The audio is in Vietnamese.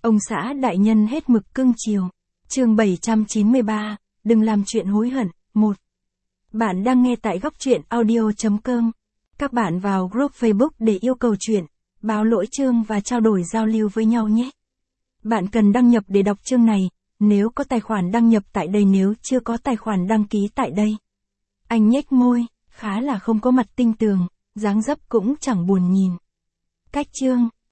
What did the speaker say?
Ông xã đại nhân hết mực cưng chiều. Chương 793, đừng làm chuyện hối hận. 1. Bạn đang nghe tại Góc Truyện Audio.com. Các bạn vào group Facebook để yêu cầu chuyện, báo lỗi chương và trao đổi giao lưu với nhau nhé. Bạn cần đăng nhập để đọc chương này, nếu có tài khoản đăng nhập tại đây, nếu chưa có tài khoản đăng ký tại đây. Anh nhếch môi, khá là không có mặt tinh tường, dáng dấp cũng chẳng buồn nhìn. Cách chương,